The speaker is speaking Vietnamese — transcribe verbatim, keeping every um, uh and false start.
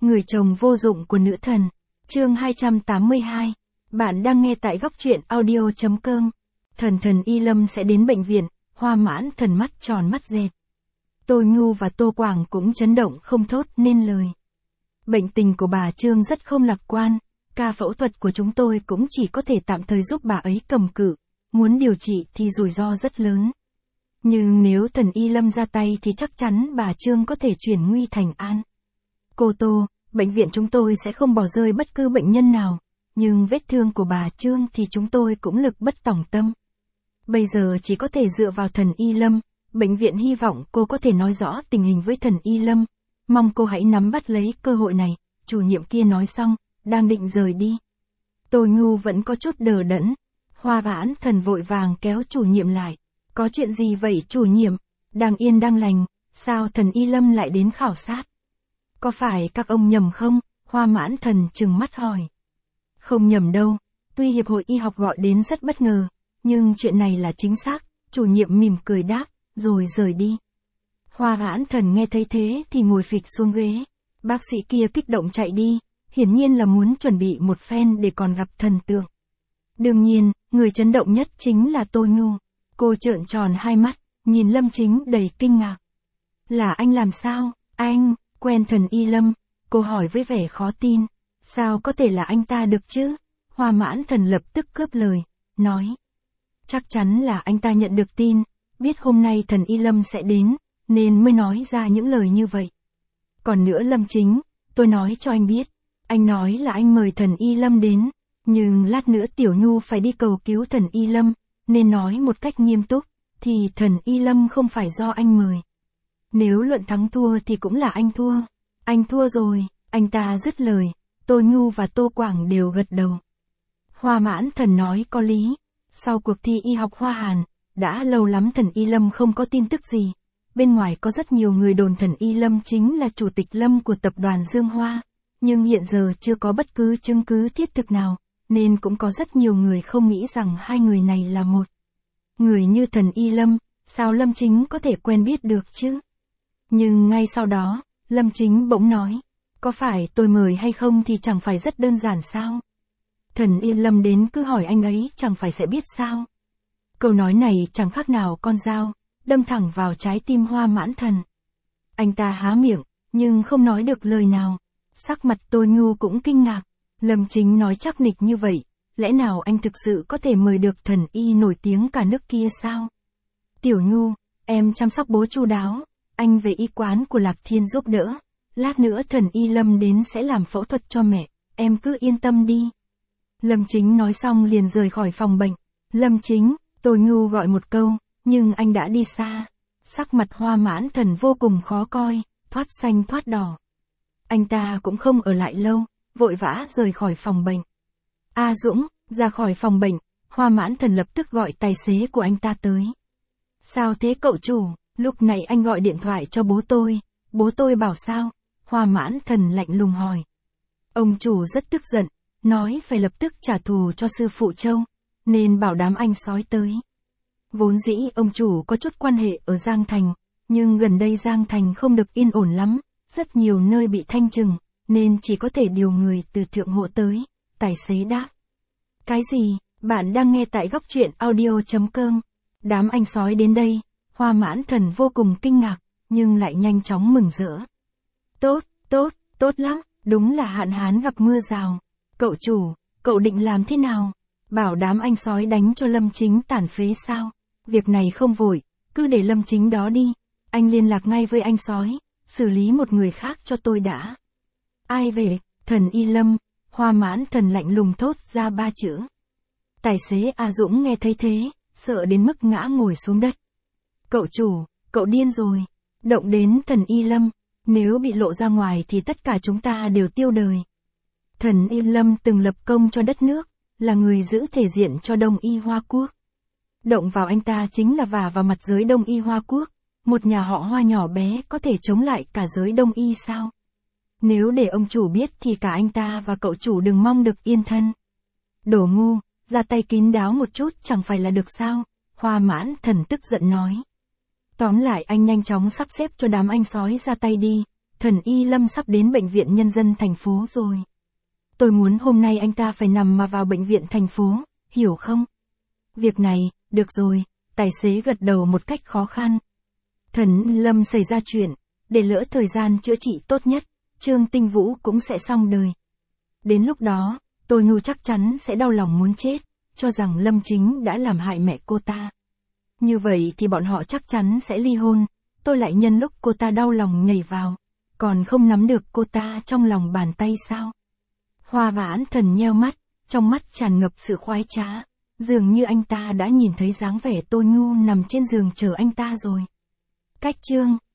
Người chồng vô dụng của nữ thần. Chương hai trăm tám mươi hai. Bạn đang nghe tại góc truyện audio chấm com. Thần thần Y Lâm sẽ đến bệnh viện, Hoa Mãn Thần mắt tròn mắt dẹt. Tô Nhu và Tô Quảng cũng chấn động không thốt nên lời. Bệnh tình của bà Trương rất không lạc quan, ca phẫu thuật của chúng tôi cũng chỉ có thể tạm thời giúp bà ấy cầm cự, muốn điều trị thì rủi ro rất lớn. Nhưng nếu thần Y Lâm ra tay thì chắc chắn bà Trương có thể chuyển nguy thành an. Cô Tô, bệnh viện chúng tôi sẽ không bỏ rơi bất cứ bệnh nhân nào, nhưng vết thương của bà Trương thì chúng tôi cũng lực bất tòng tâm. Bây giờ chỉ có thể dựa vào thần Y Lâm, bệnh viện hy vọng cô có thể nói rõ tình hình với thần Y Lâm, mong cô hãy nắm bắt lấy cơ hội này, chủ nhiệm kia nói xong, đang định rời đi. Tô Nhu vẫn có chút đờ đẫn, Hoa Mãn Thần vội vàng kéo chủ nhiệm lại. Có chuyện gì vậy chủ nhiệm? Đang yên đang lành, sao thần Y Lâm lại đến khảo sát? Có phải các ông nhầm không? Hoa Mãn Thần trừng mắt hỏi. Không nhầm đâu, tuy Hiệp hội Y học gọi đến rất bất ngờ, nhưng chuyện này là chính xác, chủ nhiệm mỉm cười đáp, rồi rời đi. Hoa Mãn Thần nghe thấy thế thì ngồi phịch xuống ghế, bác sĩ kia kích động chạy đi, hiển nhiên là muốn chuẩn bị một phen để còn gặp thần tượng. Đương nhiên, người chấn động nhất chính là Tô Nhu. Cô trợn tròn hai mắt, nhìn Lâm Chính đầy kinh ngạc. Là anh làm sao? Anh, quen thần Y Lâm, cô hỏi với vẻ khó tin. Sao có thể là anh ta được chứ? Hoa Mãn Thần lập tức cướp lời, nói. Chắc chắn là anh ta nhận được tin, biết hôm nay thần Y Lâm sẽ đến, nên mới nói ra những lời như vậy. Còn nữa Lâm Chính, tôi nói cho anh biết, anh nói là anh mời thần Y Lâm đến, nhưng lát nữa Tiểu Nhu phải đi cầu cứu thần Y Lâm, nên nói một cách nghiêm túc, thì thần Y Lâm không phải do anh mời. Nếu luận thắng thua thì cũng là anh thua. Anh thua rồi, anh ta dứt lời, Tô Nhu và Tô Quảng đều gật đầu. Hoa Mãn Thần nói có lý, sau cuộc thi y học Hoa Hàn, đã lâu lắm thần Y Lâm không có tin tức gì. Bên ngoài có rất nhiều người đồn thần Y Lâm chính là chủ tịch Lâm của tập đoàn Dương Hoa, nhưng hiện giờ chưa có bất cứ chứng cứ thiết thực nào, nên cũng có rất nhiều người không nghĩ rằng hai người này là một. Người như thần Y Lâm, sao Lâm Chính có thể quen biết được chứ? Nhưng ngay sau đó, Lâm Chính bỗng nói, có phải tôi mời hay không thì chẳng phải rất đơn giản sao? Thần Y Lâm đến cứ hỏi anh ấy chẳng phải sẽ biết sao? Câu nói này chẳng khác nào con dao, đâm thẳng vào trái tim Hoa Mãn Thần. Anh ta há miệng, nhưng không nói được lời nào. Sắc mặt Tô Nhu cũng kinh ngạc. Lâm Chính nói chắc nịch như vậy, lẽ nào anh thực sự có thể mời được thần y nổi tiếng cả nước kia sao? Tiểu Nhu, em chăm sóc bố chu đáo, anh về y quán của Lạc Thiên giúp đỡ. Lát nữa thần Y Lâm đến sẽ làm phẫu thuật cho mẹ, em cứ yên tâm đi. Lâm Chính nói xong liền rời khỏi phòng bệnh. Lâm Chính, Tô Nhu gọi một câu, nhưng anh đã đi xa. Sắc mặt Hoa Mãn Thần vô cùng khó coi, thoát xanh thoát đỏ. Anh ta cũng không ở lại lâu, vội vã rời khỏi phòng bệnh. A Dũng, ra khỏi phòng bệnh, Hoa Mãn Thần lập tức gọi tài xế của anh ta tới. Sao thế cậu chủ, lúc này anh gọi điện thoại cho bố tôi, bố tôi bảo sao? Hoa Mãn Thần lạnh lùng hỏi. Ông chủ rất tức giận, nói phải lập tức trả thù cho sư phụ Châu, nên bảo đám anh sói tới. Vốn dĩ ông chủ có chút quan hệ ở Giang Thành, nhưng gần đây Giang Thành không được yên ổn lắm, rất nhiều nơi bị thanh trừng, nên chỉ có thể điều người từ thượng hộ tới. Tài xế đáp. Cái gì? Bạn đang nghe tại góc truyện audio chấm com. Đám anh sói đến đây, Hoa Mãn Thần vô cùng kinh ngạc, nhưng lại nhanh chóng mừng rỡ. Tốt, tốt, tốt lắm, đúng là hạn hán gặp mưa rào. Cậu chủ, cậu định làm thế nào? Bảo đám anh sói đánh cho Lâm Chính tàn phế sao? Việc này không vội, cứ để Lâm Chính đó đi. Anh liên lạc ngay với anh sói, xử lý một người khác cho tôi đã. Ai về? Thần Y Lâm. Hoa Mãn Thần lạnh lùng thốt ra ba chữ. Tài xế A Dũng nghe thấy thế, sợ đến mức ngã ngồi xuống đất. Cậu chủ, cậu điên rồi. Động đến thần Y Lâm, nếu bị lộ ra ngoài thì tất cả chúng ta đều tiêu đời. Thần Y Lâm từng lập công cho đất nước, là người giữ thể diện cho Đông Y Hoa Quốc. Động vào anh ta chính là vả vào mặt giới Đông Y Hoa Quốc. Một nhà họ Hoa nhỏ bé có thể chống lại cả giới Đông Y sao? Nếu để ông chủ biết thì cả anh ta và cậu chủ đừng mong được yên thân. Đồ ngu, ra tay kín đáo một chút chẳng phải là được sao? Hoa Mãn Thần tức giận nói. Tóm lại anh nhanh chóng sắp xếp cho đám anh sói ra tay đi, thần Thần Y Lâm sắp đến bệnh viện nhân dân thành phố rồi. Tôi muốn hôm nay anh ta phải nằm mà vào bệnh viện thành phố, hiểu không? Việc này, được rồi, tài xế gật đầu một cách khó khăn. Thần Lâm xảy ra chuyện, để lỡ thời gian chữa trị tốt nhất, Trương Tinh Vũ cũng sẽ xong đời. Đến lúc đó, tôi Nhu chắc chắn sẽ đau lòng muốn chết, cho rằng Lâm Chính đã làm hại mẹ cô ta. Như vậy thì bọn họ chắc chắn sẽ ly hôn, tôi lại nhân lúc cô ta đau lòng nhảy vào, còn không nắm được cô ta trong lòng bàn tay sao? Hoa Vãn Thần nheo mắt, trong mắt tràn ngập sự khoái trá, dường như anh ta đã nhìn thấy dáng vẻ Tô Nhu nằm trên giường chờ anh ta rồi. Cách chương